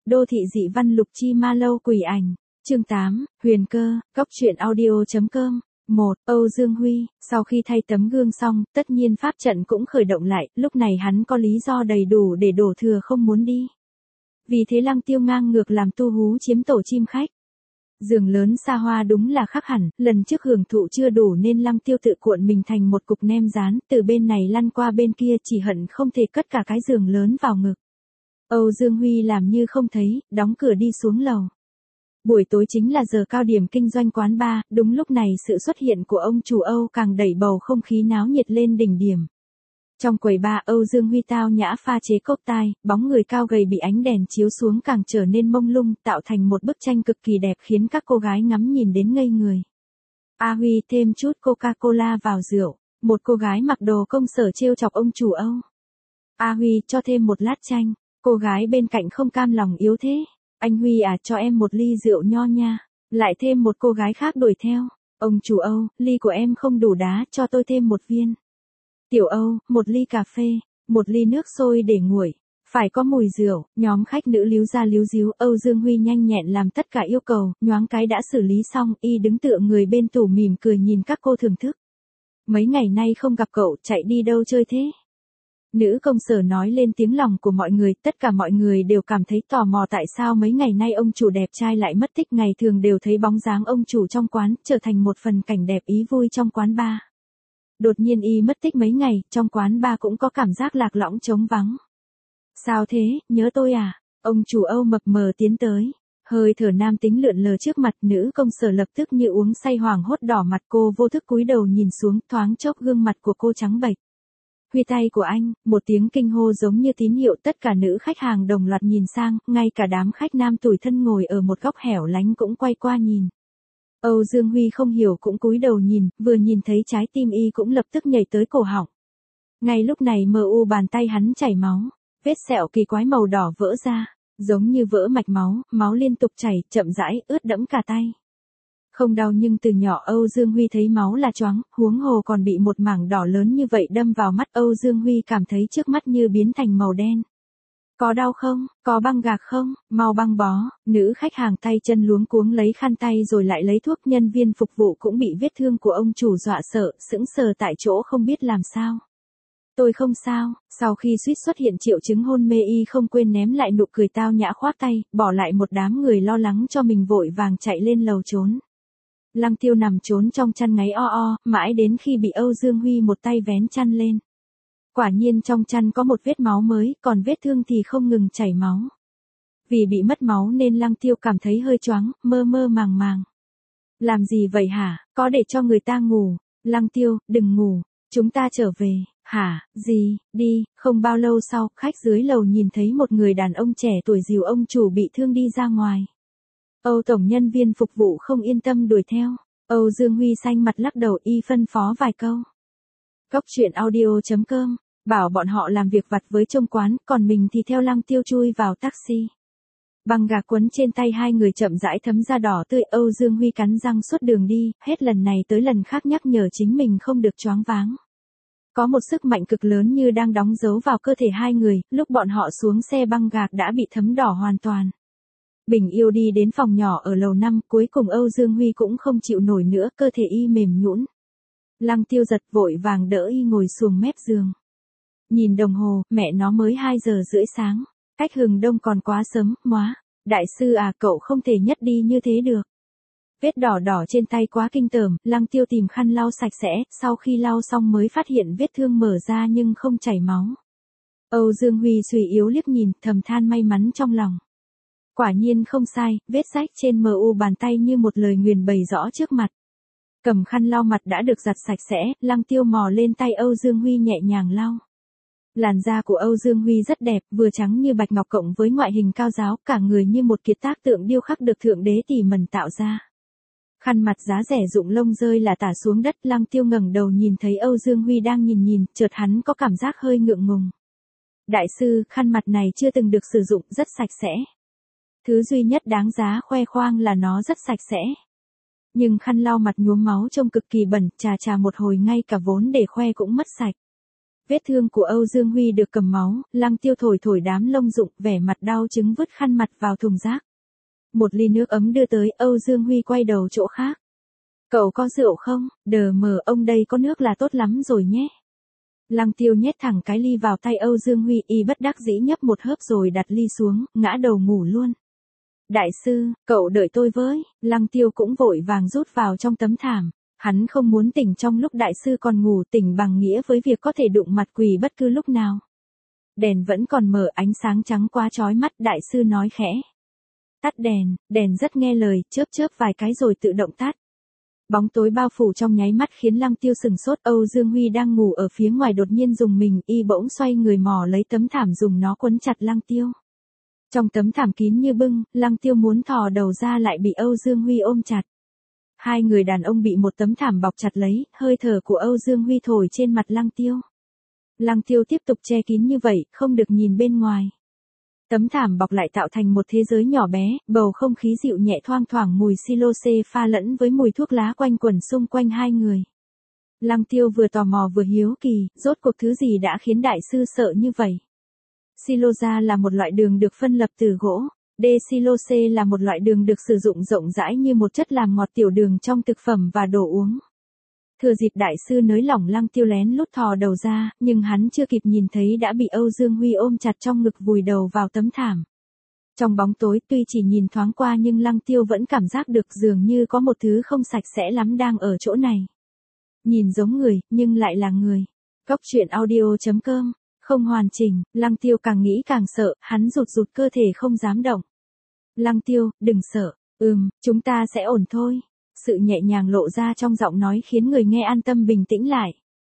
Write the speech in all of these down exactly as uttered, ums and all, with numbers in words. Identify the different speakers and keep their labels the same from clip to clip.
Speaker 1: đô thị dị văn Lục Chi Ma Lâu quỷ ảnh. Chương tám, Huyền Cơ, Cóc truyện audio.com. một. Âu Dương Huy, sau khi thay tấm gương xong, tất nhiên pháp trận cũng khởi động lại, lúc này hắn có lý do đầy đủ để đổ thừa không muốn đi. Vì thế Lăng Tiêu ngang ngược làm tu hú chiếm tổ chim khách. Giường lớn xa hoa đúng là khác hẳn, lần trước hưởng thụ chưa đủ nên Lăng Tiêu tự cuộn mình thành một cục nem rán, từ bên này lăn qua bên kia chỉ hận không thể cất cả cái giường lớn vào ngực. Âu Dương Huy làm như không thấy, đóng cửa đi xuống lầu. Buổi tối chính là giờ cao điểm kinh doanh quán bar, đúng lúc này sự xuất hiện của ông chủ Âu càng đẩy bầu không khí náo nhiệt lên đỉnh điểm. Trong quầy bar, Âu Dương Huy tao nhã pha chế cốc tai, bóng người cao gầy bị ánh đèn chiếu xuống càng trở nên mông lung, tạo thành một bức tranh cực kỳ đẹp khiến các cô gái ngắm nhìn đến ngây người. A Huy thêm chút Coca-Cola vào rượu, một cô gái mặc đồ công sở trêu chọc ông chủ Âu. A Huy cho thêm một lát chanh, cô gái bên cạnh không cam lòng yếu thế. Anh Huy à, cho em một ly rượu nho nha. Lại thêm một cô gái khác đuổi theo. Ông chủ Âu, ly của em không đủ đá, cho tôi thêm một viên. Tiểu Âu, một ly cà phê, một ly nước sôi để nguội. Phải có mùi rượu. Nhóm khách nữ líu ra líu díu. Âu Dương Huy nhanh nhẹn làm tất cả yêu cầu, nhoáng cái đã xử lý xong, y đứng tựa người bên tủ mỉm cười nhìn các cô thưởng thức. Mấy ngày nay không gặp cậu, chạy đi đâu chơi thế? Nữ công sở nói lên tiếng lòng của mọi người, tất cả mọi người đều cảm thấy tò mò tại sao mấy ngày nay ông chủ đẹp trai lại mất tích, ngày thường đều thấy bóng dáng ông chủ trong quán, trở thành một phần cảnh đẹp ý vui trong quán bar. Đột nhiên y mất tích mấy ngày, trong quán bar cũng có cảm giác lạc lõng trống vắng. Sao thế, nhớ tôi à? Ông chủ Âu mập mờ tiến tới. Hơi thở nam tính lượn lờ trước mặt, nữ công sở lập tức như uống say hoảng hốt đỏ mặt, cô vô thức cúi đầu nhìn xuống, thoáng chốc gương mặt của cô trắng bệch. Huy tay của anh, một tiếng kinh hô giống như tín hiệu, tất cả nữ khách hàng đồng loạt nhìn sang, ngay cả đám khách nam tủi thân ngồi ở một góc hẻo lánh cũng quay qua nhìn. Âu Dương Huy không hiểu cũng cúi đầu nhìn, vừa nhìn thấy trái tim y cũng lập tức nhảy tới cổ họng. Ngay lúc này mờ u bàn tay hắn chảy máu, vết sẹo kỳ quái màu đỏ vỡ ra, giống như vỡ mạch máu, máu liên tục chảy, chậm rãi, ướt đẫm cả tay. Không đau nhưng từ nhỏ Âu Dương Huy thấy máu là choáng, huống hồ còn bị một mảng đỏ lớn như vậy đâm vào mắt. Âu Dương Huy cảm thấy trước mắt như biến thành màu đen. Có đau không? Có băng gạc không? Mau băng bó. Nữ khách hàng tay chân luống cuống lấy khăn tay rồi lại lấy thuốc. Nhân viên phục vụ cũng bị vết thương của ông chủ dọa sợ, sững sờ tại chỗ không biết làm sao. Tôi không sao. Sau khi suýt xuất hiện triệu chứng hôn mê, y không quên ném lại nụ cười tao nhã khoác tay, bỏ lại một đám người lo lắng cho mình vội vàng chạy lên lầu trốn. Lăng Tiêu nằm trốn trong chăn ngáy o o, mãi đến khi bị Âu Dương Huy một tay vén chăn lên. Quả nhiên trong chăn có một vết máu mới, còn vết thương thì không ngừng chảy máu. Vì bị mất máu nên Lăng Tiêu cảm thấy hơi choáng, mơ mơ màng màng. Làm gì vậy hả? Có để cho người ta ngủ. Lăng Tiêu, đừng ngủ, chúng ta trở về. Hả? Gì? Đi. Không bao lâu sau, khách dưới lầu nhìn thấy một người đàn ông trẻ tuổi dìu ông chủ bị thương đi ra ngoài. Âu tổng nhân viên phục vụ không yên tâm đuổi theo. Âu Dương Huy xanh mặt lắc đầu, y phân phó vài câu. Cóc truyện audio.com, bảo bọn họ làm việc vặt với trông quán, còn mình thì theo Lăng Tiêu chui vào taxi. Băng gạc quấn trên tay hai người chậm rãi thấm ra đỏ tươi. Âu Dương Huy cắn răng suốt đường đi, hết lần này tới lần khác nhắc nhở chính mình không được choáng váng. Có một sức mạnh cực lớn như đang đóng dấu vào cơ thể hai người, lúc bọn họ xuống xe băng gạc đã bị thấm đỏ hoàn toàn. Bình yêu đi đến phòng nhỏ ở lầu năm, cuối cùng Âu Dương Huy cũng không chịu nổi nữa, cơ thể y mềm nhũn. Lăng Tiêu giật vội vàng đỡ y ngồi xuồng mép giường. Nhìn đồng hồ, mẹ nó mới hai giờ rưỡi sáng, cách hừng đông còn quá sớm, móa. Đại sư à, cậu không thể nhất đi như thế được. Vết đỏ đỏ trên tay quá kinh tởm, Lăng Tiêu tìm khăn lau sạch sẽ, sau khi lau xong mới phát hiện vết thương mở ra nhưng không chảy máu. Âu Dương Huy suy yếu liếc nhìn, thầm than may mắn trong lòng. Quả nhiên không sai, vết rách trên mờ u bàn tay như một lời nguyền bày rõ trước mặt. Cầm khăn lau mặt đã được giặt sạch sẽ, Lăng Tiêu mò lên tay Âu Dương Huy nhẹ nhàng lau. Làn da của Âu Dương Huy rất đẹp, vừa trắng như bạch ngọc cộng với ngoại hình cao ráo, cả người như một kiệt tác tượng điêu khắc được thượng đế tỉ mẩn tạo ra. Khăn mặt giá rẻ rụng lông rơi là tả xuống đất. Lăng Tiêu ngẩng đầu nhìn thấy Âu Dương Huy đang nhìn nhìn, chợt hắn có cảm giác hơi ngượng ngùng. Đại sư, khăn mặt này chưa từng được sử dụng, rất sạch sẽ. Thứ duy nhất đáng giá khoe khoang là nó rất sạch sẽ. Nhưng khăn lau mặt nhuốm máu trông cực kỳ bẩn, chà chà một hồi ngay cả vốn để khoe cũng mất sạch. Vết thương của Âu Dương Huy được cầm máu, Lăng Tiêu thổi thổi đám lông rụng, vẻ mặt đau chứng vứt khăn mặt vào thùng rác. Một ly nước ấm đưa tới, Âu Dương Huy quay đầu chỗ khác. Cậu có rượu không? Đờ mờ, ông đây có nước là tốt lắm rồi nhé. Lăng Tiêu nhét thẳng cái ly vào tay Âu Dương Huy, y bất đắc dĩ nhấp một hớp rồi đặt ly xuống, ngã đầu ngủ luôn. Đại sư, cậu đợi tôi với. Lăng Tiêu cũng vội vàng rút vào trong tấm thảm. Hắn không muốn tỉnh trong lúc đại sư còn ngủ, tỉnh bằng nghĩa với việc có thể đụng mặt quỷ bất cứ lúc nào. Đèn vẫn còn mở, ánh sáng trắng quá chói mắt, đại sư nói khẽ. Tắt đèn, đèn rất nghe lời, chớp chớp vài cái rồi tự động tắt. Bóng tối bao phủ trong nháy mắt khiến Lăng Tiêu sừng sốt. Âu Dương Huy đang ngủ ở phía ngoài đột nhiên rùng mình, y bỗng xoay người mò lấy tấm thảm dùng nó quấn chặt Lăng Tiêu. Trong tấm thảm kín như bưng, Lăng Tiêu muốn thò đầu ra lại bị Âu Dương Huy ôm chặt. Hai người đàn ông bị một tấm thảm bọc chặt lấy, hơi thở của Âu Dương Huy thổi trên mặt Lăng Tiêu. Lăng Tiêu tiếp tục che kín như vậy, không được nhìn bên ngoài. Tấm thảm bọc lại tạo thành một thế giới nhỏ bé, bầu không khí dịu nhẹ thoang thoảng mùi silo xê pha lẫn với mùi thuốc lá quanh quẩn xung quanh hai người. Lăng Tiêu vừa tò mò vừa hiếu kỳ, rốt cuộc thứ gì đã khiến đại sư sợ như vậy? Silosa là một loại đường được phân lập từ gỗ. D-silose là một loại đường được sử dụng rộng rãi như một chất làm ngọt tiểu đường trong thực phẩm và đồ uống. Thừa dịp đại sư nới lỏng, Lăng Tiêu lén lút thò đầu ra, nhưng hắn chưa kịp nhìn thấy đã bị Âu Dương Huy ôm chặt trong ngực vùi đầu vào tấm thảm. Trong bóng tối, tuy chỉ nhìn thoáng qua nhưng Lăng Tiêu vẫn cảm giác được dường như có một thứ không sạch sẽ lắm đang ở chỗ này. Nhìn giống người, nhưng lại là người. Góc truyện audio chấm com. Không hoàn chỉnh, Lăng Tiêu càng nghĩ càng sợ, hắn rụt rụt cơ thể không dám động. Lăng Tiêu, đừng sợ, ừm, chúng ta sẽ ổn thôi. Sự nhẹ nhàng lộ ra trong giọng nói khiến người nghe an tâm bình tĩnh lại.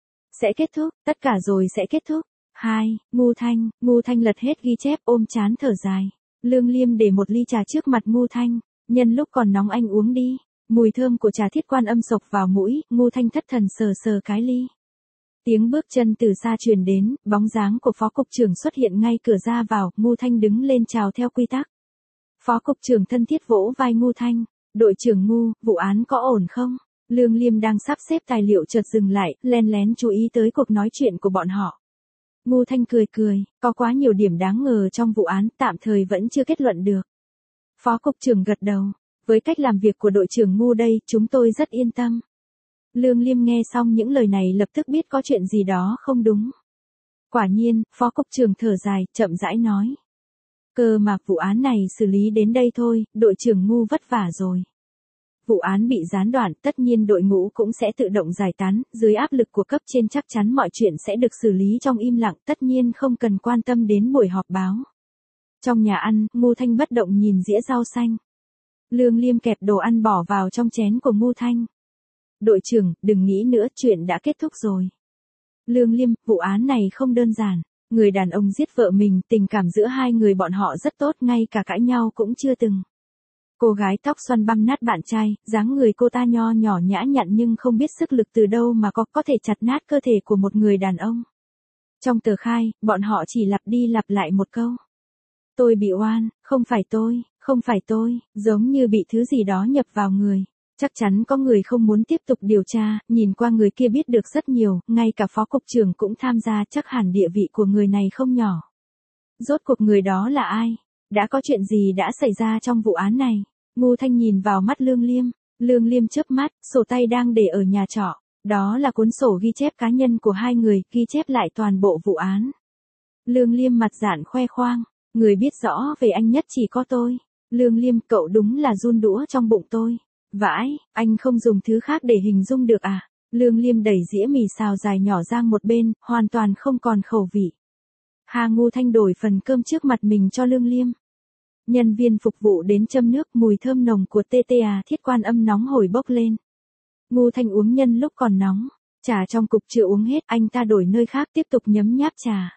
Speaker 1: Sẽ kết thúc, tất cả rồi sẽ kết thúc. Hai, Ngu Thanh, Ngu Thanh lật hết ghi chép ôm chán thở dài. Lương Liêm để một ly trà trước mặt Ngu Thanh, nhân lúc còn nóng anh uống đi. Mùi thơm của trà Thiết Quan Âm xộc vào mũi, Ngu Thanh thất thần sờ sờ cái ly. Tiếng bước chân từ xa truyền đến, bóng dáng của phó cục trưởng xuất hiện ngay cửa ra vào, Ngu Thanh đứng lên chào theo quy tắc. Phó cục trưởng thân thiết vỗ vai Ngu Thanh, đội trưởng Ngu, vụ án có ổn không? Lương Liêm đang sắp xếp tài liệu chợt dừng lại, len lén chú ý tới cuộc nói chuyện của bọn họ. Ngu Thanh cười cười, có quá nhiều điểm đáng ngờ trong vụ án, tạm thời vẫn chưa kết luận được. Phó cục trưởng gật đầu, với cách làm việc của đội trưởng Ngu đây, chúng tôi rất yên tâm. Lương Liêm nghe xong những lời này lập tức biết có chuyện gì đó không đúng. Quả nhiên, phó cục trưởng thở dài, chậm rãi nói. Cơ mà vụ án này xử lý đến đây thôi, đội trưởng Ngu vất vả rồi. Vụ án bị gián đoạn, tất nhiên đội ngũ cũng sẽ tự động giải tán, dưới áp lực của cấp trên chắc chắn mọi chuyện sẽ được xử lý trong im lặng, tất nhiên không cần quan tâm đến buổi họp báo. Trong nhà ăn, Ngu Thanh bất động nhìn dĩa rau xanh. Lương Liêm kẹp đồ ăn bỏ vào trong chén của Ngu Thanh. Đội trưởng, đừng nghĩ nữa, chuyện đã kết thúc rồi. Lương Liêm, vụ án này không đơn giản. Người đàn ông giết vợ mình, tình cảm giữa hai người bọn họ rất tốt, ngay cả cãi nhau cũng chưa từng. Cô gái tóc xoăn băm nát bạn trai, dáng người cô ta nho nhỏ nhã nhặn nhưng không biết sức lực từ đâu mà có có thể chặt nát cơ thể của một người đàn ông. Trong tờ khai, bọn họ chỉ lặp đi lặp lại một câu. Tôi bị oan, không phải tôi, không phải tôi, giống như bị thứ gì đó nhập vào người. Chắc chắn có người không muốn tiếp tục điều tra, nhìn qua người kia biết được rất nhiều, ngay cả phó cục trưởng cũng tham gia, chắc hẳn địa vị của người này không nhỏ. Rốt cuộc người đó là ai? Đã có chuyện gì đã xảy ra trong vụ án này? Ngu Thanh nhìn vào mắt Lương Liêm, Lương Liêm chớp mắt, sổ tay đang để ở nhà trọ. Đó là cuốn sổ ghi chép cá nhân của hai người, ghi chép lại toàn bộ vụ án. Lương Liêm mặt dạn khoe khoang, người biết rõ về anh nhất chỉ có tôi. Lương Liêm, cậu đúng là giun đũa trong bụng tôi. Vãi, anh không dùng thứ khác để hình dung được à? Lương Liêm đẩy dĩa mì xào dài nhỏ sang một bên, hoàn toàn không còn khẩu vị. Hà Ngu Thanh đổi phần cơm trước mặt mình cho Lương Liêm. Nhân viên phục vụ đến châm nước, mùi thơm nồng của tê tê à Thiết Quan Âm nóng hổi bốc lên. Ngu Thanh uống nhân lúc còn nóng, trà trong cục chưa uống hết, anh ta đổi nơi khác tiếp tục nhấm nháp trà.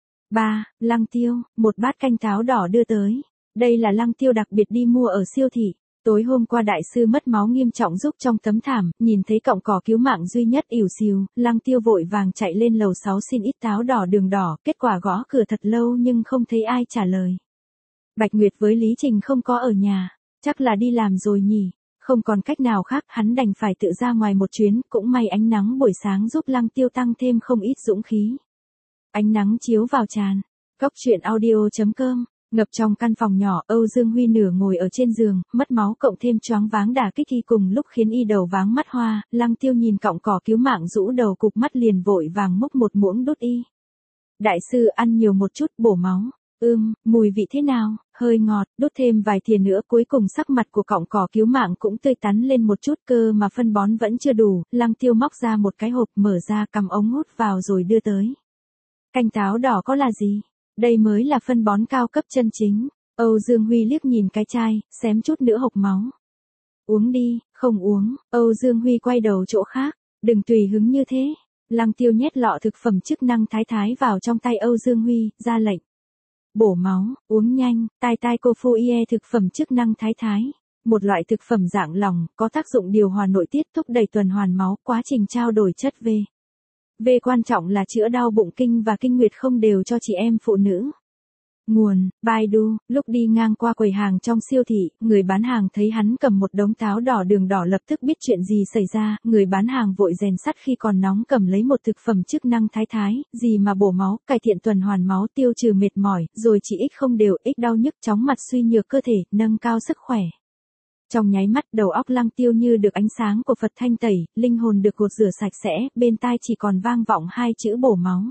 Speaker 1: Ba, Lăng Tiêu, một bát canh táo đỏ đưa tới. Đây là Lăng Tiêu đặc biệt đi mua ở siêu thị. Tối hôm qua đại sư mất máu nghiêm trọng giúp trong tấm thảm, nhìn thấy cọng cỏ cứu mạng duy nhất ỉu xìu, Lăng Tiêu vội vàng chạy lên lầu sáu xin ít táo đỏ đường đỏ, kết quả gõ cửa thật lâu nhưng không thấy ai trả lời. Bạch Nguyệt với Lý Trình không có ở nhà, chắc là đi làm rồi nhỉ, không còn cách nào khác, hắn đành phải tự ra ngoài một chuyến, cũng may ánh nắng buổi sáng giúp Lăng Tiêu tăng thêm không ít dũng khí. Ánh nắng chiếu vào tràn. Góc chuyện audio chấm com. Ngập trong căn phòng nhỏ, Âu Dương Huy nửa ngồi ở trên giường, mất máu cộng thêm choáng váng đả kích y cùng lúc khiến y đầu váng mắt hoa. Lăng Tiêu nhìn cọng cỏ cứu mạng rũ đầu cục mắt liền vội vàng múc một muỗng đút y. Đại sư ăn nhiều một chút, bổ máu. Ưm, mùi vị thế nào? Hơi ngọt, đút thêm vài thìa nữa. Cuối cùng sắc mặt của cọng cỏ cứu mạng cũng tươi tắn lên một chút, cơ mà phân bón vẫn chưa đủ. Lăng Tiêu móc ra một cái hộp, mở ra cầm ống hút vào rồi đưa tới. Canh táo đỏ có là gì? Đây mới là phân bón cao cấp chân chính. Âu Dương Huy liếc nhìn cái chai, xém chút nữa hộc máu. Uống đi. Không uống. Âu Dương Huy quay đầu chỗ khác. Đừng tùy hứng như thế. Lăng Tiêu nhét lọ thực phẩm chức năng thái thái vào trong tay Âu Dương Huy, ra lệnh. Bổ máu, uống nhanh. Tai tai cô phu ie thực phẩm chức năng thái thái. Một loại thực phẩm dạng lỏng, có tác dụng điều hòa nội tiết, thúc đẩy tuần hoàn máu, quá trình trao đổi chất V. V quan trọng là chữa đau bụng kinh và kinh nguyệt không đều cho chị em phụ nữ. Nguồn, Baidu. Lúc đi ngang qua quầy hàng trong siêu thị, người bán hàng thấy hắn cầm một đống táo đỏ đường đỏ lập tức biết chuyện gì xảy ra, người bán hàng vội rèn sắt khi còn nóng cầm lấy một thực phẩm chức năng thái thái, gì mà bổ máu, cải thiện tuần hoàn máu, tiêu trừ mệt mỏi, rồi chỉ ích không đều, ích đau nhức, chóng mặt, suy nhược cơ thể, nâng cao sức khỏe. Trong nháy mắt, đầu óc Lăng Tiêu như được ánh sáng của Phật thanh tẩy, linh hồn được gột rửa sạch sẽ, bên tai chỉ còn vang vọng hai chữ bổ máu.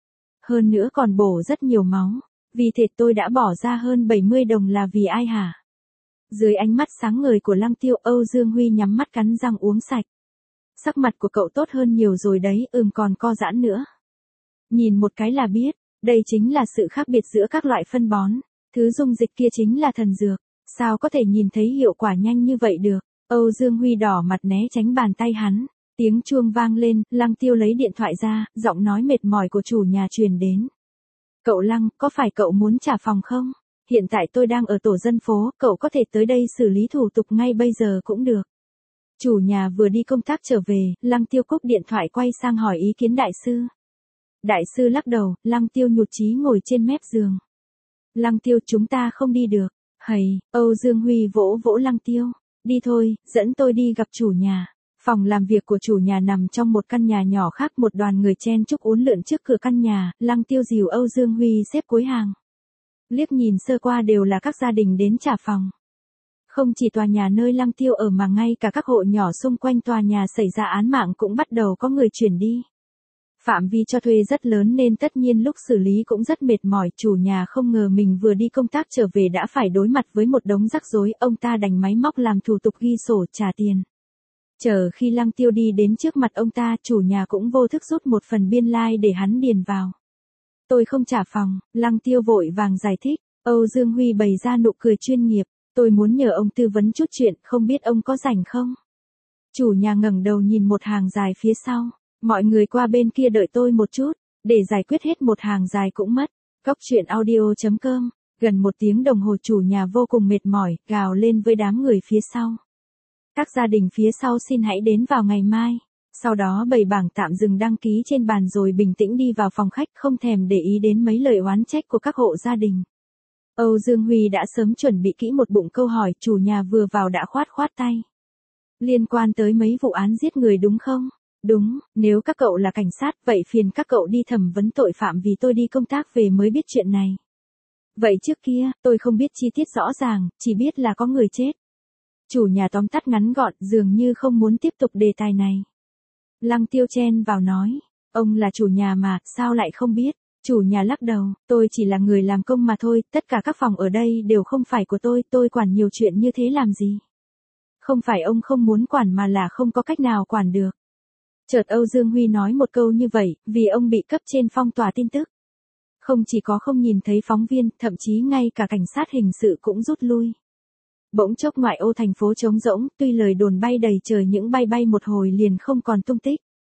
Speaker 1: Hơn nữa còn bổ rất nhiều máu. Vì thế tôi đã bỏ ra hơn bảy mươi đồng là vì ai hả? Dưới ánh mắt sáng ngời của Lăng Tiêu, Âu Dương Huy nhắm mắt cắn răng uống sạch. Sắc mặt của cậu tốt hơn nhiều rồi đấy, ừm còn co giãn nữa. Nhìn một cái là biết, đây chính là sự khác biệt giữa các loại phân bón. Thứ dung dịch kia chính là thần dược. Sao có thể nhìn thấy hiệu quả nhanh như vậy được? Âu Dương Huy đỏ mặt né tránh bàn tay hắn. Tiếng chuông vang lên, Lăng Tiêu lấy điện thoại ra, giọng nói mệt mỏi của chủ nhà truyền đến. Cậu Lăng, có phải cậu muốn trả phòng không? Hiện tại tôi đang ở tổ dân phố, cậu có thể tới đây xử lý thủ tục ngay bây giờ cũng được. Chủ nhà vừa đi công tác trở về, Lăng Tiêu cúp điện thoại quay sang hỏi ý kiến đại sư. Đại sư lắc đầu, Lăng Tiêu nhụt chí ngồi trên mép giường. Lăng Tiêu, chúng ta không đi được. Hầy, Âu Dương Huy vỗ vỗ Lăng Tiêu. Đi thôi, dẫn tôi đi gặp chủ nhà. Phòng làm việc của chủ nhà nằm trong một căn nhà nhỏ khác, một đoàn người chen chúc uốn lượn trước cửa căn nhà. Lăng Tiêu dìu Âu Dương Huy xếp cuối hàng. Liếc nhìn sơ qua đều là các gia đình đến trả phòng. Không chỉ tòa nhà nơi Lăng Tiêu ở mà ngay cả các hộ nhỏ xung quanh tòa nhà xảy ra án mạng cũng bắt đầu có người chuyển đi. Phạm vi cho thuê rất lớn nên tất nhiên lúc xử lý cũng rất mệt mỏi. Chủ nhà không ngờ mình vừa đi công tác trở về đã phải đối mặt với một đống rắc rối. Ông ta đành máy móc làm thủ tục ghi sổ trả tiền. Chờ khi Lăng Tiêu đi đến trước mặt ông ta, chủ nhà cũng vô thức rút một phần biên lai like để hắn điền vào. Tôi không trả phòng. Lăng Tiêu vội vàng giải thích. Âu Dương Huy bày ra nụ cười chuyên nghiệp. Tôi muốn nhờ ông tư vấn chút chuyện, không biết ông có rảnh không? Chủ nhà ngẩng đầu nhìn một hàng dài phía sau. Mọi người qua bên kia đợi tôi một chút, để giải quyết hết một hàng dài cũng mất. Góc chuyện audio chấm com. Gần một tiếng đồng hồ chủ nhà vô cùng mệt mỏi, gào lên với đám người phía sau. Các gia đình phía sau xin hãy đến vào ngày mai. Sau đó bày bảng tạm dừng đăng ký trên bàn rồi bình tĩnh đi vào phòng khách, không thèm để ý đến mấy lời oán trách của các hộ gia đình. Âu Dương Huy đã sớm chuẩn bị kỹ một bụng câu hỏi, chủ nhà vừa vào đã khoát khoát tay. Liên quan tới mấy vụ án giết người đúng không? Đúng, nếu các cậu là cảnh sát, vậy phiền các cậu đi thẩm vấn tội phạm vì tôi đi công tác về mới biết chuyện này. Vậy trước kia, tôi không biết chi tiết rõ ràng, chỉ biết là có người chết. Chủ nhà tóm tắt ngắn gọn, dường như không muốn tiếp tục đề tài này. Lăng Tiêu chen vào nói, ông là chủ nhà mà, sao lại không biết? Chủ nhà lắc đầu, tôi chỉ là người làm công mà thôi, tất cả các phòng ở đây đều không phải của tôi, tôi quản nhiều chuyện như thế làm gì? Không phải ông không muốn quản mà là không có cách nào quản được. Chợt Âu Dương Huy nói một câu như vậy, vì ông bị cấp trên phong tỏa tin tức. Không chỉ có không nhìn thấy phóng viên, thậm chí ngay cả cảnh sát hình sự cũng rút lui. Bỗng chốc ngoại ô thành phố trống rỗng, tuy lời đồn bay đầy trời những bay bay một hồi liền không còn tung tích.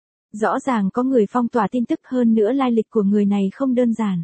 Speaker 1: Rõ ràng có người phong tỏa tin tức, hơn nữa lai lịch của người này không đơn giản.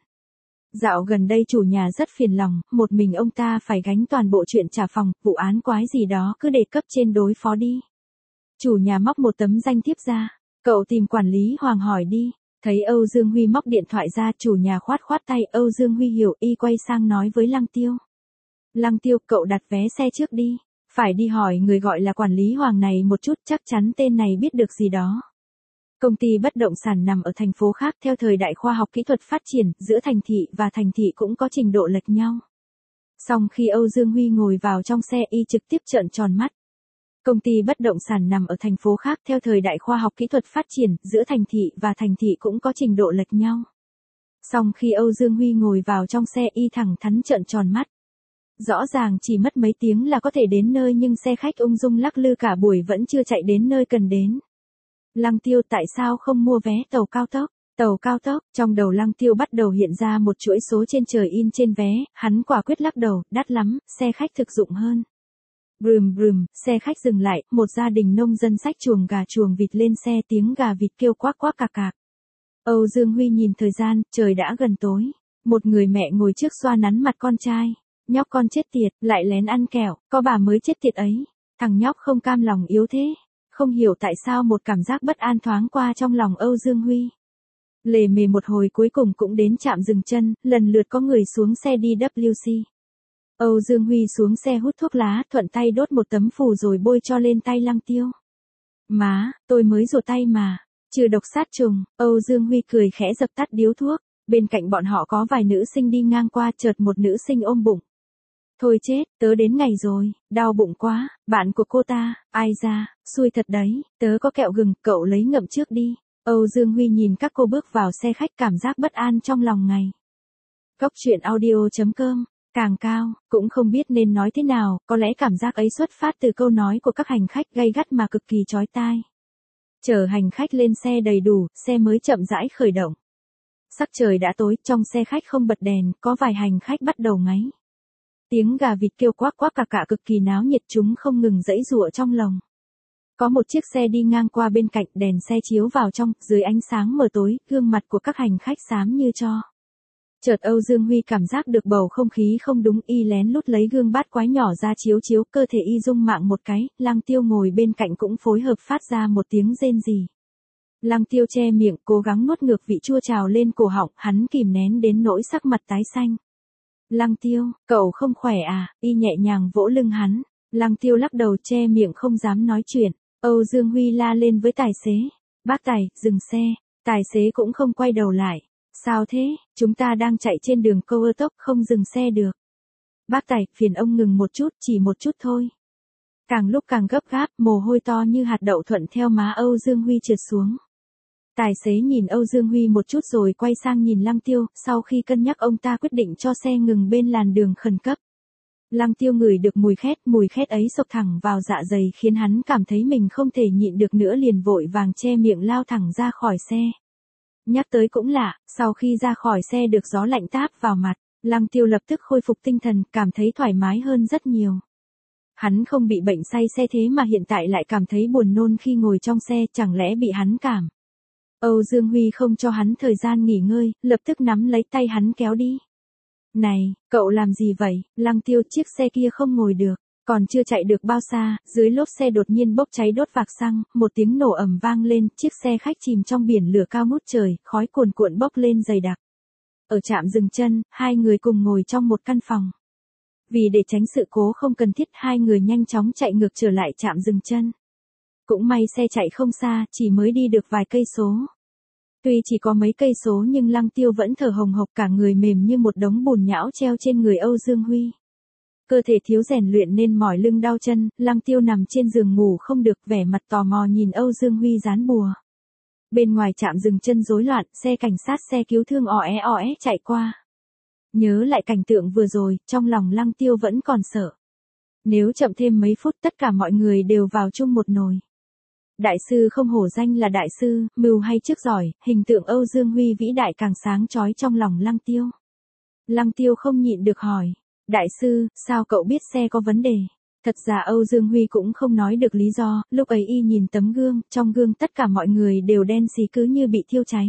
Speaker 1: Dạo gần đây chủ nhà rất phiền lòng, một mình ông ta phải gánh toàn bộ chuyện trả phòng, vụ án quái gì đó cứ để cấp trên đối phó đi. Chủ nhà móc một tấm danh thiếp ra, cậu tìm quản lý Hoàng hỏi đi. Thấy Âu Dương Huy móc điện thoại ra, chủ nhà khoát khoát tay, Âu Dương Huy hiểu y quay sang nói với Lăng Tiêu. Lăng Tiêu, cậu đặt vé xe trước đi, phải đi hỏi người gọi là quản lý Hoàng này một chút, chắc chắn tên này biết được gì đó. Công ty bất động sản nằm ở thành phố khác theo thời đại khoa học kỹ thuật phát triển, giữa thành thị và thành thị cũng có trình độ lệch nhau. Song khi Âu Dương Huy ngồi vào trong xe y trực tiếp trợn tròn mắt. Công ty bất động sản nằm ở thành phố khác theo thời đại khoa học kỹ thuật phát triển, giữa thành thị và thành thị cũng có trình độ lệch nhau. Song khi Âu Dương Huy ngồi vào trong xe y thẳng thắn trợn tròn mắt. Rõ ràng chỉ mất mấy tiếng là có thể đến nơi nhưng xe khách ung dung lắc lư cả buổi vẫn chưa chạy đến nơi cần đến. Lăng Tiêu tại sao không mua vé tàu cao tốc? Tàu cao tốc, trong đầu Lăng Tiêu bắt đầu hiện ra một chuỗi số trên trời in trên vé, hắn quả quyết lắc đầu, đắt lắm, xe khách thực dụng hơn. Brum brum, xe khách dừng lại, một gia đình nông dân xách chuồng gà chuồng vịt lên xe, tiếng gà vịt kêu quác quác cạc cạc. Âu Dương Huy nhìn thời gian, trời đã gần tối. Một người mẹ ngồi trước xoa nắn mặt con trai. Nhóc con chết tiệt, lại lén ăn kẹo, có bà mới chết tiệt ấy. Thằng nhóc không cam lòng yếu thế. Không hiểu tại sao một cảm giác bất an thoáng qua trong lòng Âu Dương Huy. Lề mề một hồi cuối cùng cũng đến trạm dừng chân, lần lượt có người xuống xe đi W C. Âu Dương Huy xuống xe hút thuốc lá, thuận tay đốt một tấm phù rồi bôi cho lên tay Lăng Tiêu. Má, tôi mới rửa tay mà. Trừ độc sát trùng, Âu Dương Huy cười khẽ dập tắt điếu thuốc. Bên cạnh bọn họ có vài nữ sinh đi ngang qua, chợt một nữ sinh ôm bụng. Thôi chết, tớ đến ngày rồi, đau bụng quá, bạn của cô ta, ai da, xui thật đấy, tớ có kẹo gừng, cậu lấy ngậm trước đi. Âu Dương Huy nhìn các cô bước vào xe khách cảm giác bất an trong lòng ngày. Cốc truyện audio chấm com, càng cao, cũng không biết nên nói thế nào, có lẽ cảm giác ấy xuất phát từ câu nói của các hành khách gay gắt mà cực kỳ chói tai. Chờ hành khách lên xe đầy đủ, xe mới chậm rãi khởi động. Sắc trời đã tối, trong xe khách không bật đèn, có vài hành khách bắt đầu ngáy. Tiếng gà vịt kêu quác quác cà cà cực kỳ náo nhiệt, chúng không ngừng giãy giụa trong lồng. Có một chiếc xe đi ngang qua bên cạnh, đèn xe chiếu vào trong, dưới ánh sáng mờ tối, gương mặt của các hành khách xám như tro. Chợt Âu Dương Huy cảm giác được bầu không khí không đúng, y lén lút lấy gương bát quái nhỏ ra chiếu chiếu, cơ thể y rung mạng một cái, Lăng Tiêu ngồi bên cạnh cũng phối hợp phát ra một tiếng rên rỉ. Lăng Tiêu che miệng, cố gắng nuốt ngược vị chua trào lên cổ họng, hắn kìm nén đến nỗi sắc mặt tái xanh. Lăng Tiêu, cậu không khỏe à? Y nhẹ nhàng vỗ lưng hắn. Lăng Tiêu lắc đầu che miệng không dám nói chuyện. Âu Dương Huy la lên với tài xế. Bác Tài, dừng xe. Tài xế cũng không quay đầu lại. Sao thế, chúng ta đang chạy trên đường cao tốc không dừng xe được. Bác Tài, phiền ông ngừng một chút, chỉ một chút thôi. Càng lúc càng gấp gáp, mồ hôi to như hạt đậu thuận theo má Âu Dương Huy trượt xuống. Tài xế nhìn Âu Dương Huy một chút rồi quay sang nhìn Lăng Tiêu, sau khi cân nhắc ông ta quyết định cho xe ngừng bên làn đường khẩn cấp. Lăng Tiêu ngửi được mùi khét, mùi khét ấy xộc thẳng vào dạ dày khiến hắn cảm thấy mình không thể nhịn được nữa, liền vội vàng che miệng lao thẳng ra khỏi xe. Nhắc tới cũng lạ, sau khi ra khỏi xe được gió lạnh táp vào mặt, Lăng Tiêu lập tức khôi phục tinh thần, cảm thấy thoải mái hơn rất nhiều. Hắn không bị bệnh say xe thế mà hiện tại lại cảm thấy buồn nôn khi ngồi trong xe, chẳng lẽ bị hắn cảm. Âu Dương Huy không cho hắn thời gian nghỉ ngơi, lập tức nắm lấy tay hắn kéo đi. Này, cậu làm gì vậy? Lăng Tiêu, chiếc xe kia không ngồi được, còn chưa chạy được bao xa, dưới lốp xe đột nhiên bốc cháy đốt vạc xăng, một tiếng nổ ầm vang lên, chiếc xe khách chìm trong biển lửa cao ngút trời, khói cuồn cuộn bốc lên dày đặc. Ở trạm dừng chân, hai người cùng ngồi trong một căn phòng. Vì để tránh sự cố không cần thiết, hai người nhanh chóng chạy ngược trở lại trạm dừng chân. Cũng may xe chạy không xa, chỉ mới đi được vài cây số. Tuy chỉ có mấy cây số nhưng Lăng Tiêu vẫn thở hồng hộc, cả người mềm như một đống bùn nhão treo trên người Âu Dương Huy. Cơ thể thiếu rèn luyện nên mỏi lưng đau chân, Lăng Tiêu nằm trên giường ngủ không được, vẻ mặt tò mò nhìn Âu Dương Huy dán bùa. Bên ngoài trạm dừng chân rối loạn, xe cảnh sát xe cứu thương o é o é chạy qua. Nhớ lại cảnh tượng vừa rồi, trong lòng Lăng Tiêu vẫn còn sợ. Nếu chậm thêm mấy phút tất cả mọi người đều vào chung một nồi. Đại sư không hổ danh là đại sư, mưu hay chức giỏi, hình tượng Âu Dương Huy vĩ đại càng sáng chói trong lòng Lăng Tiêu. Lăng Tiêu không nhịn được hỏi, đại sư, sao cậu biết xe có vấn đề? Thật ra Âu Dương Huy cũng không nói được lý do, lúc ấy y nhìn tấm gương, trong gương tất cả mọi người đều đen xì cứ như bị thiêu cháy.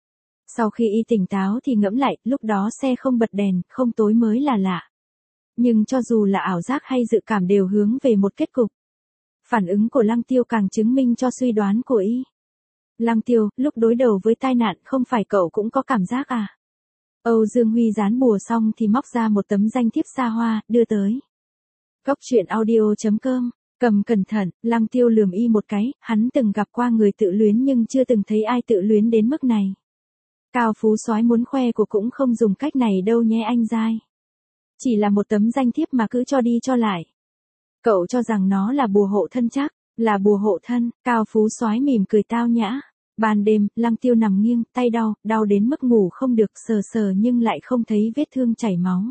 Speaker 1: Sau khi y tỉnh táo thì ngẫm lại, lúc đó xe không bật đèn, không tối mới là lạ. Nhưng cho dù là ảo giác hay dự cảm đều hướng về một kết cục. Phản ứng của Lăng Tiêu càng chứng minh cho suy đoán của y. Lăng Tiêu, lúc đối đầu với tai nạn không phải cậu cũng có cảm giác à? Âu Dương Huy dán bùa xong thì móc ra một tấm danh thiếp xa hoa, đưa tới. Cốc truyện audio chấm com Cầm cẩn thận, Lăng Tiêu lườm y một cái, hắn từng gặp qua người tự luyến nhưng chưa từng thấy ai tự luyến đến mức này. Cao phú soái muốn khoe của cũng không dùng cách này đâu nhé anh giai. Chỉ là một tấm danh thiếp mà cứ cho đi cho lại. Cậu cho rằng nó là bùa hộ thân chắc, là bùa hộ thân, Cao phú soái mỉm cười tao nhã. Ban đêm, Lăng Tiêu nằm nghiêng, tay đau, đau đến mức ngủ không được, sờ sờ nhưng lại không thấy vết thương chảy máu.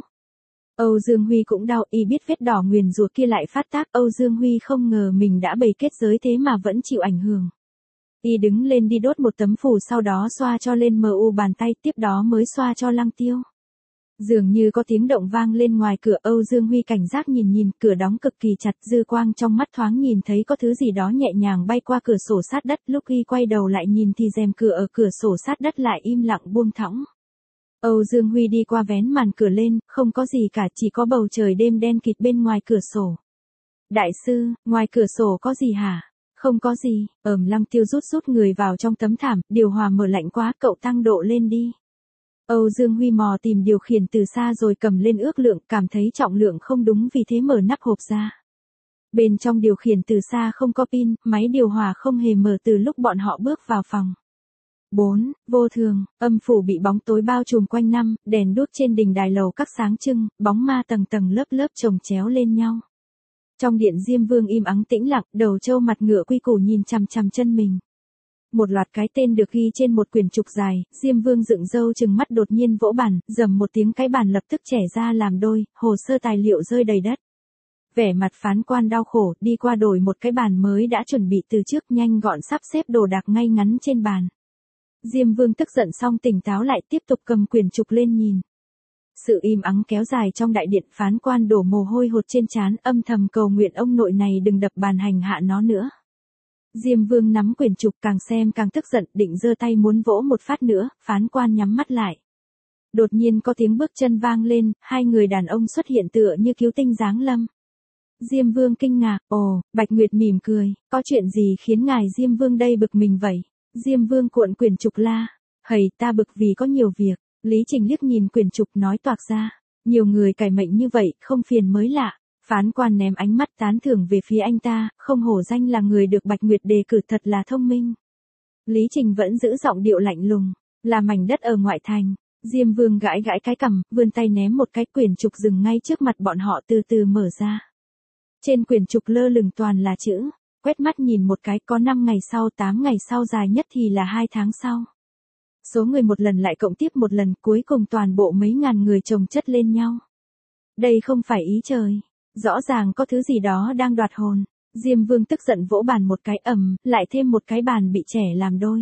Speaker 1: Âu Dương Huy cũng đau, y biết vết đỏ nguyền rủa kia lại phát tác, Âu Dương Huy không ngờ mình đã bày kết giới thế mà vẫn chịu ảnh hưởng. Y đứng lên đi đốt một tấm phù sau đó xoa cho lên mờ u bàn tay, tiếp đó mới xoa cho Lăng Tiêu. Dường như có tiếng động vang lên ngoài cửa, Âu Dương Huy cảnh giác nhìn nhìn, cửa đóng cực kỳ chặt, dư quang trong mắt thoáng nhìn thấy có thứ gì đó nhẹ nhàng bay qua cửa sổ sát đất, lúc y quay đầu lại nhìn thì rèm cửa ở cửa sổ sát đất lại im lặng buông thõng. Âu Dương Huy đi qua vén màn cửa lên, không có gì cả, chỉ có bầu trời đêm đen kịt bên ngoài cửa sổ. Đại sư, ngoài cửa sổ có gì hả? Không có gì, ờm Lăng Tiêu rút rút người vào trong tấm thảm, điều hòa mở lạnh quá, cậu tăng độ lên đi. Âu Dương Huy mò tìm điều khiển từ xa rồi cầm lên ước lượng, cảm thấy trọng lượng không đúng vì thế mở nắp hộp ra. Bên trong điều khiển từ xa không có pin, máy điều hòa không hề mở từ lúc bọn họ bước vào phòng. bốn. Vô thường, âm phủ bị bóng tối bao trùm quanh năm, đèn đuốc trên đỉnh đài lầu các sáng trưng, bóng ma tầng tầng lớp lớp chồng chéo lên nhau. Trong điện Diêm Vương im ắng tĩnh lặng, đầu trâu mặt ngựa quy củ nhìn chằm chằm chân mình. Một loạt cái tên được ghi trên một quyển trục dài, Diêm Vương dựng râu trừng mắt đột nhiên vỗ bàn, rầm một tiếng cái bàn lập tức chẻ ra làm đôi, hồ sơ tài liệu rơi đầy đất. Vẻ mặt phán quan đau khổ, đi qua đổi một cái bàn mới đã chuẩn bị từ trước, nhanh gọn sắp xếp đồ đạc ngay ngắn trên bàn. Diêm Vương tức giận xong tỉnh táo lại, tiếp tục cầm quyển trục lên nhìn. Sự im ắng kéo dài trong đại điện, phán quan đổ mồ hôi hột trên trán, âm thầm cầu nguyện ông nội này đừng đập bàn hành hạ nó nữa. Diêm Vương nắm quyển trục càng xem càng tức giận, định giơ tay muốn vỗ một phát nữa, phán quan nhắm mắt lại. Đột nhiên có tiếng bước chân vang lên, hai người đàn ông xuất hiện tựa như cứu tinh giáng lâm. Diêm Vương kinh ngạc, ồ, Bạch Nguyệt mỉm cười, có chuyện gì khiến ngài Diêm Vương đây bực mình vậy? Diêm Vương cuộn quyển trục la, hầy ta bực vì có nhiều việc. Lý Trình liếc nhìn quyển trục nói toạc ra, nhiều người cải mệnh như vậy, không phiền mới lạ. Phán quan ném ánh mắt tán thưởng về phía anh ta, không hổ danh là người được Bạch Nguyệt đề cử, thật là thông minh. Lý Trình vẫn giữ giọng điệu lạnh lùng, là mảnh đất ở ngoại thành. Diêm Vương gãi gãi cái cằm, vươn tay ném một cái, quyển trục dừng ngay trước mặt bọn họ từ từ mở ra. Trên quyển trục lơ lửng toàn là chữ, quét mắt nhìn một cái, có năm ngày sau, tám ngày sau, dài nhất thì là hai tháng sau. Số người một lần lại cộng tiếp một lần, cuối cùng toàn bộ mấy ngàn người chồng chất lên nhau. Đây không phải ý trời. Rõ ràng có thứ gì đó đang đoạt hồn. Diêm Vương tức giận vỗ bàn một cái, ầm, lại thêm một cái bàn bị chẻ làm đôi.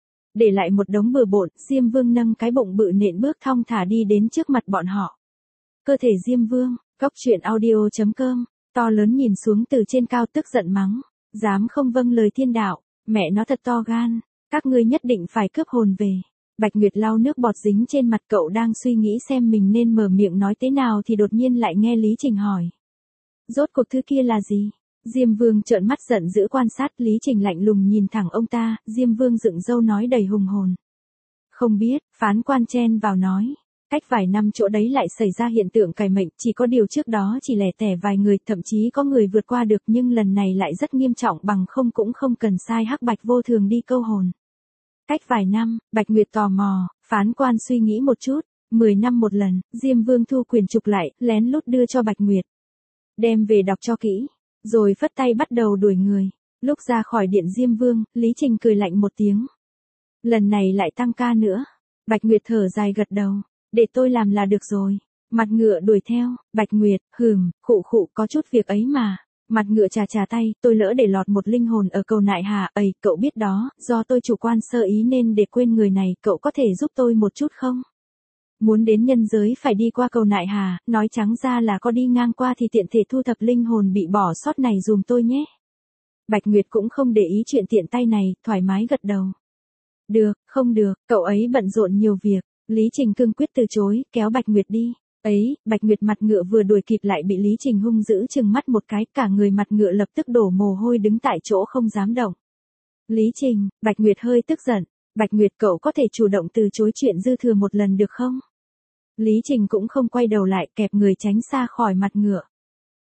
Speaker 1: Để lại một đống bừa bộn, Diêm Vương nâng cái bụng bự nện bước thong thả đi đến trước mặt bọn họ. Cơ thể Diêm Vương, góc truyện audio chấm com, to lớn nhìn xuống từ trên cao tức giận mắng. Dám không vâng lời thiên đạo, mẹ nó thật to gan, các ngươi nhất định phải cướp hồn về. Bạch Nguyệt lau nước bọt dính trên mặt, cậu đang suy nghĩ xem mình nên mở miệng nói thế nào thì đột nhiên lại nghe Lý Trình hỏi. Rốt cuộc thứ kia là gì? Diêm Vương trợn mắt giận dữ quan sát, Lý Trình lạnh lùng nhìn thẳng ông ta, Diêm Vương dựng râu nói đầy hùng hồn. Không biết, phán quan chen vào nói. Cách vài năm chỗ đấy lại xảy ra hiện tượng cải mệnh, chỉ có điều trước đó chỉ lẻ tẻ vài người, thậm chí có người vượt qua được, nhưng lần này lại rất nghiêm trọng, bằng không cũng không cần sai hắc bạch vô thường đi câu hồn. Cách vài năm, Bạch Nguyệt tò mò, phán quan suy nghĩ một chút, mười năm một lần, Diêm Vương thu quyển trục lại, lén lút đưa cho Bạch Nguyệt. Đem về đọc cho kỹ, rồi phất tay bắt đầu đuổi người. Lúc ra khỏi điện Diêm Vương, Lý Trình cười lạnh một tiếng. Lần này lại tăng ca nữa. Bạch Nguyệt thở dài gật đầu, để tôi làm là được rồi. Mặt ngựa đuổi theo, Bạch Nguyệt, hừm, khụ khụ, có chút việc ấy mà. Mặt ngựa chà chà tay, tôi lỡ để lọt một linh hồn ở cầu Nại Hà, ầy, cậu biết đó, do tôi chủ quan sơ ý nên để quên người này, cậu có thể giúp tôi một chút không? Muốn đến nhân giới phải đi qua cầu Nại Hà, nói trắng ra là có đi ngang qua thì tiện thể thu thập linh hồn bị bỏ sót này dùm tôi nhé. Bạch Nguyệt cũng không để ý chuyện tiện tay này, thoải mái gật đầu. Được, không được, cậu ấy bận rộn nhiều việc. Lý Trình cương quyết từ chối, kéo Bạch Nguyệt đi. Ấy, Bạch Nguyệt mặt ngựa vừa đuổi kịp lại bị Lý Trình hung dữ trừng mắt một cái, cả người mặt ngựa lập tức đổ mồ hôi đứng tại chỗ không dám động. Lý Trình, Bạch Nguyệt hơi tức giận. Bạch Nguyệt, cậu có thể chủ động từ chối chuyện dư thừa một lần được không? Lý Trình cũng không quay đầu lại, kẹp người tránh xa khỏi mặt ngựa.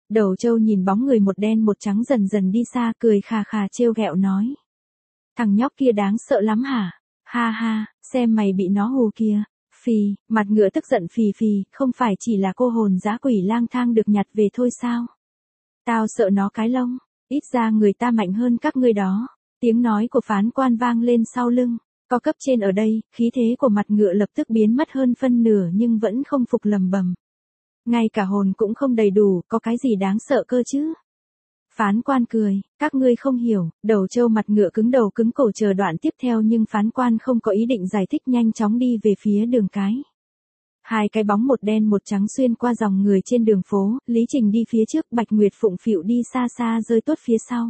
Speaker 1: Đầu Châu nhìn bóng người một đen một trắng dần dần đi xa, cười khà khà trêu ghẹo nói. Thằng nhóc kia đáng sợ lắm hả? Ha ha, xem mày bị nó hù kìa. Phì, mặt ngựa tức giận phì phì, không phải chỉ là cô hồn dã quỷ lang thang được nhặt về thôi sao? Tao sợ nó cái lông, ít ra người ta mạnh hơn các ngươi đó. Tiếng nói của phán quan vang lên sau lưng. Có cấp trên ở đây, khí thế của mặt ngựa lập tức biến mất hơn phân nửa nhưng vẫn không phục lầm bầm. Ngay cả hồn cũng không đầy đủ, có cái gì đáng sợ cơ chứ? Phán quan cười, các ngươi không hiểu. Đầu Châu mặt ngựa cứng đầu cứng cổ chờ đoạn tiếp theo nhưng phán quan không có ý định giải thích, nhanh chóng đi về phía đường cái. Hai cái bóng một đen một trắng xuyên qua dòng người trên đường phố, Lý Trình đi phía trước, Bạch Nguyệt phụng phịu đi xa xa rơi tuốt phía sau.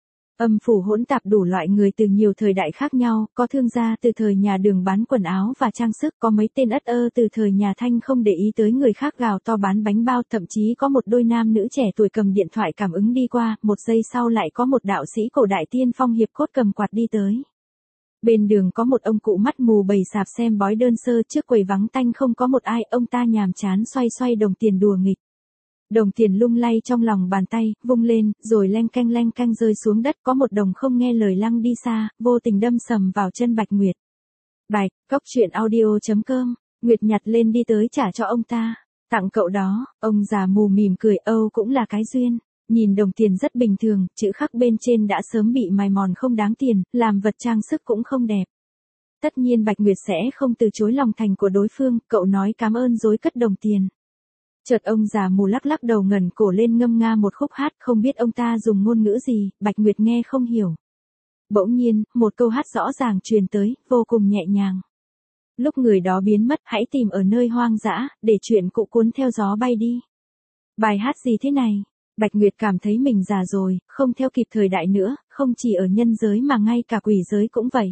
Speaker 1: Âm phủ hỗn tạp đủ loại người từ nhiều thời đại khác nhau, có thương gia từ thời nhà Đường bán quần áo và trang sức, có mấy tên ất ơ từ thời nhà Thanh không để ý tới người khác gào to bán bánh bao, thậm chí có một đôi nam nữ trẻ tuổi cầm điện thoại cảm ứng đi qua, một giây sau lại có một đạo sĩ cổ đại tiên phong hiệp cốt cầm quạt đi tới. Bên đường có một ông cụ mắt mù bày sạp xem bói đơn sơ, trước quầy vắng tanh không có một ai, ông ta nhàm chán xoay xoay đồng tiền đùa nghịch. Đồng tiền lung lay trong lòng bàn tay, vung lên, rồi leng canh leng canh rơi xuống đất, có một đồng không nghe lời lăng đi xa, vô tình đâm sầm vào chân Bạch Nguyệt. Bạch, cốc truyện audio chấm com, Nguyệt nhặt lên đi tới trả cho ông ta. Tặng cậu đó, ông già mù mỉm cười, âu cũng là cái duyên. Nhìn đồng tiền rất bình thường, chữ khắc bên trên đã sớm bị mài mòn không đáng tiền, làm vật trang sức cũng không đẹp. Tất nhiên Bạch Nguyệt sẽ không từ chối lòng thành của đối phương, cậu nói cảm ơn rồi cất đồng tiền. Chợt ông già mù lắc lắc đầu ngẩng cổ lên ngâm nga một khúc hát, không biết ông ta dùng ngôn ngữ gì, Bạch Nguyệt nghe không hiểu. Bỗng nhiên, một câu hát rõ ràng truyền tới, vô cùng nhẹ nhàng. Lúc người đó biến mất, hãy tìm ở nơi hoang dã, để chuyện cũ cuốn theo gió bay đi. Bài hát gì thế này? Bạch Nguyệt cảm thấy mình già rồi, không theo kịp thời đại nữa, không chỉ ở nhân giới mà ngay cả quỷ giới cũng vậy.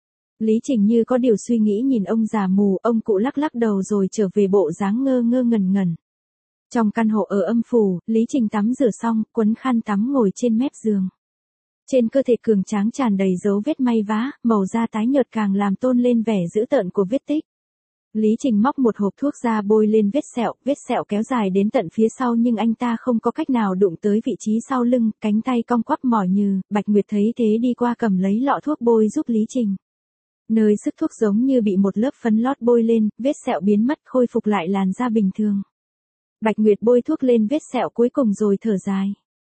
Speaker 1: Lý Trình như có điều suy nghĩ nhìn ông già mù, ông cụ lắc lắc đầu rồi trở về bộ dáng ngơ ngơ ngẩn ngẩn. Trong căn hộ ở âm phủ, Lý Trình tắm rửa xong, quấn khăn tắm ngồi trên mép giường. Trên cơ thể cường tráng tràn đầy dấu vết may vá, màu da tái nhợt càng làm tôn lên vẻ dữ tợn của vết tích. Lý Trình móc một hộp thuốc ra bôi lên vết sẹo, vết sẹo kéo dài đến tận phía sau nhưng anh ta không có cách nào đụng tới vị trí sau lưng, cánh tay cong quắp mỏi nhừ, Bạch Nguyệt thấy thế đi qua cầm lấy lọ thuốc bôi giúp Lý Trình. Nơi sức thuốc giống như bị một lớp phấn lót bôi lên, vết sẹo biến mất, khôi phục lại làn da bình thường. Bạch Nguyệt bôi thuốc lên vết sẹo cuối cùng rồi thở dài.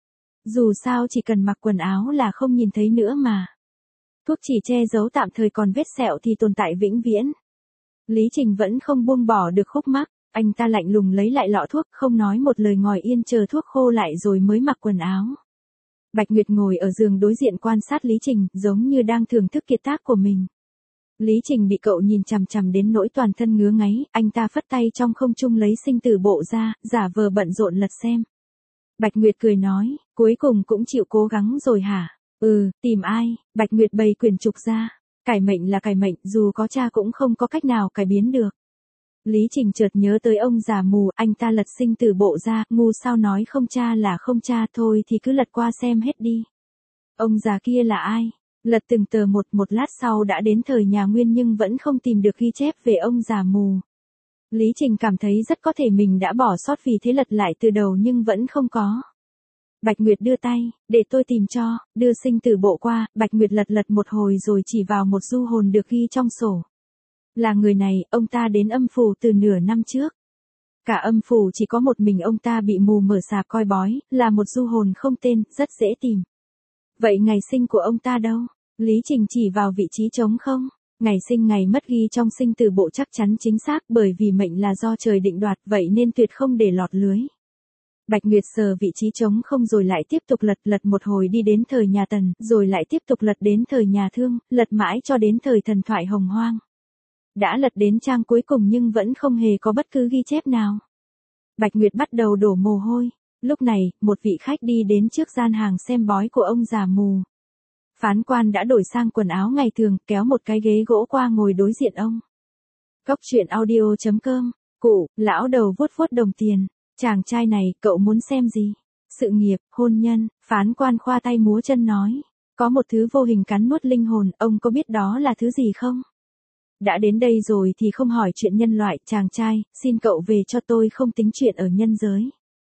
Speaker 1: Dù sao chỉ cần mặc quần áo là không nhìn thấy nữa mà. Thuốc chỉ che giấu tạm thời còn vết sẹo thì tồn tại vĩnh viễn. Lý Trình vẫn không buông bỏ được khúc mắc, anh ta lạnh lùng lấy lại lọ thuốc, không nói một lời ngồi yên chờ thuốc khô lại rồi mới mặc quần áo. Bạch Nguyệt ngồi ở giường đối diện quan sát Lý Trình, giống như đang thưởng thức kiệt tác của mình. Lý Trình bị cậu nhìn chằm chằm đến nỗi toàn thân ngứa ngáy, anh ta phất tay trong không trung lấy sinh tử bộ ra, giả vờ bận rộn lật xem. Bạch Nguyệt cười nói, cuối cùng cũng chịu cố gắng rồi hả? Ừ, tìm ai? Bạch Nguyệt bày quyển trục ra. Cải mệnh là cải mệnh, dù có cha cũng không có cách nào cải biến được. Lý Trình chợt nhớ tới ông già mù, anh ta lật sinh tử bộ ra, ngu sao nói không cha là không cha, thôi thì cứ lật qua xem hết đi. Ông già kia là ai? Lật từng tờ một, một lát sau đã đến thời nhà Nguyên nhưng vẫn không tìm được ghi chép về ông già mù. Lý Trình cảm thấy rất có thể mình đã bỏ sót, vì thế lật lại từ đầu nhưng vẫn không có. Bạch Nguyệt đưa tay, để tôi tìm cho, đưa sinh tử bộ qua, Bạch Nguyệt lật lật một hồi rồi chỉ vào một du hồn được ghi trong sổ. Là người này, ông ta đến âm phủ từ nửa năm trước. Cả âm phủ chỉ có một mình ông ta bị mù mở sạp coi bói, là một du hồn không tên, rất dễ tìm. Vậy ngày sinh của ông ta đâu? Lý Trình chỉ vào vị trí trống không. Ngày sinh ngày mất ghi trong sinh tử bộ chắc chắn chính xác, bởi vì mệnh là do trời định đoạt, vậy nên tuyệt không để lọt lưới. Bạch Nguyệt sờ vị trí trống không rồi lại tiếp tục lật lật một hồi đi đến thời nhà Tần, rồi lại tiếp tục lật đến thời nhà Thương, lật mãi cho đến thời thần thoại Hồng Hoang. Đã lật đến trang cuối cùng nhưng vẫn không hề có bất cứ ghi chép nào. Bạch Nguyệt bắt đầu đổ mồ hôi. Lúc này, một vị khách đi đến trước gian hàng xem bói của ông già mù. Phán quan đã đổi sang quần áo ngày thường, kéo một cái ghế gỗ qua ngồi đối diện ông. Cốc truyện audio chấm com, cụ, lão đầu vuốt vuốt đồng tiền. Chàng trai này, cậu muốn xem gì? Sự nghiệp, hôn nhân, phán quan khoa tay múa chân nói. Có một thứ vô hình cắn nuốt linh hồn, ông có biết đó là thứ gì không? Đã đến đây rồi thì không hỏi chuyện nhân loại, chàng trai, xin cậu về cho tôi không tính chuyện ở nhân giới.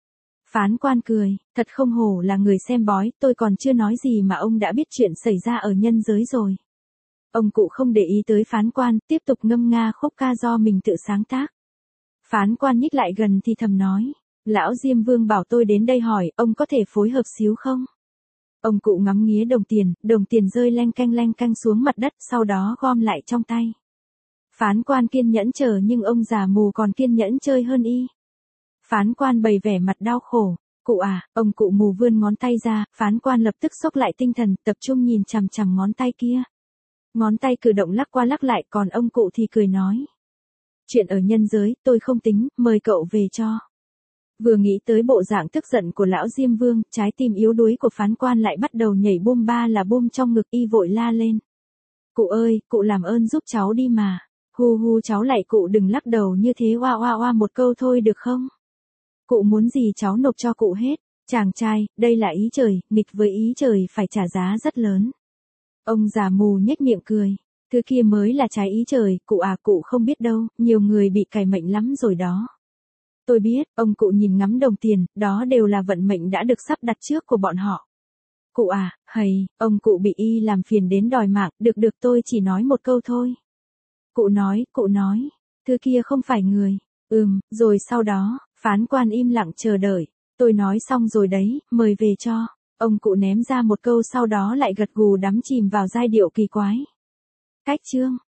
Speaker 1: Phán quan cười, thật không hổ là người xem bói, tôi còn chưa nói gì mà ông đã biết chuyện xảy ra ở nhân giới rồi. Ông cụ không để ý tới phán quan, tiếp tục ngâm nga khúc ca do mình tự sáng tác. Phán quan nhích lại gần thì thầm nói, lão Diêm Vương bảo tôi đến đây hỏi, ông có thể phối hợp xíu không? Ông cụ ngắm nghía đồng tiền, đồng tiền rơi leng canh leng canh xuống mặt đất, sau đó gom lại trong tay. Phán quan kiên nhẫn chờ nhưng ông già mù còn kiên nhẫn chơi hơn y. Phán quan bày vẻ mặt đau khổ, cụ à, ông cụ mù vươn ngón tay ra, phán quan lập tức xốc lại tinh thần, tập trung nhìn chằm chằm ngón tay kia. Ngón tay cử động lắc qua lắc lại, còn ông cụ thì cười nói. Chuyện ở nhân giới, tôi không tính, mời cậu về cho. Vừa nghĩ tới bộ dạng tức giận của lão Diêm Vương, trái tim yếu đuối của phán quan lại bắt đầu nhảy bum ba là bum trong ngực, y vội la lên. Cụ ơi, cụ làm ơn giúp cháu đi mà. Hu hu cháu lại cụ đừng lắc đầu như thế, oa oa oa một câu thôi được không? Cụ muốn gì cháu nộp cho cụ hết. Chàng trai, đây là ý trời, nghịch với ý trời phải trả giá rất lớn. Ông già mù nhếch miệng cười. Thứ kia mới là trái ý trời, cụ à, cụ không biết đâu, nhiều người bị cày mệnh lắm rồi đó. Tôi biết, ông cụ nhìn ngắm đồng tiền, đó đều là vận mệnh đã được sắp đặt trước của bọn họ. Cụ à, hầy, ông cụ bị y làm phiền đến đòi mạng, được được tôi chỉ nói một câu thôi. Cụ nói, cụ nói, thứ kia không phải người. Ừm, rồi sau đó, phán quan im lặng chờ đợi. Tôi nói xong rồi đấy, mời về cho. Ông cụ ném ra một câu sau đó lại gật gù đắm chìm vào giai điệu kỳ quái. Cách chương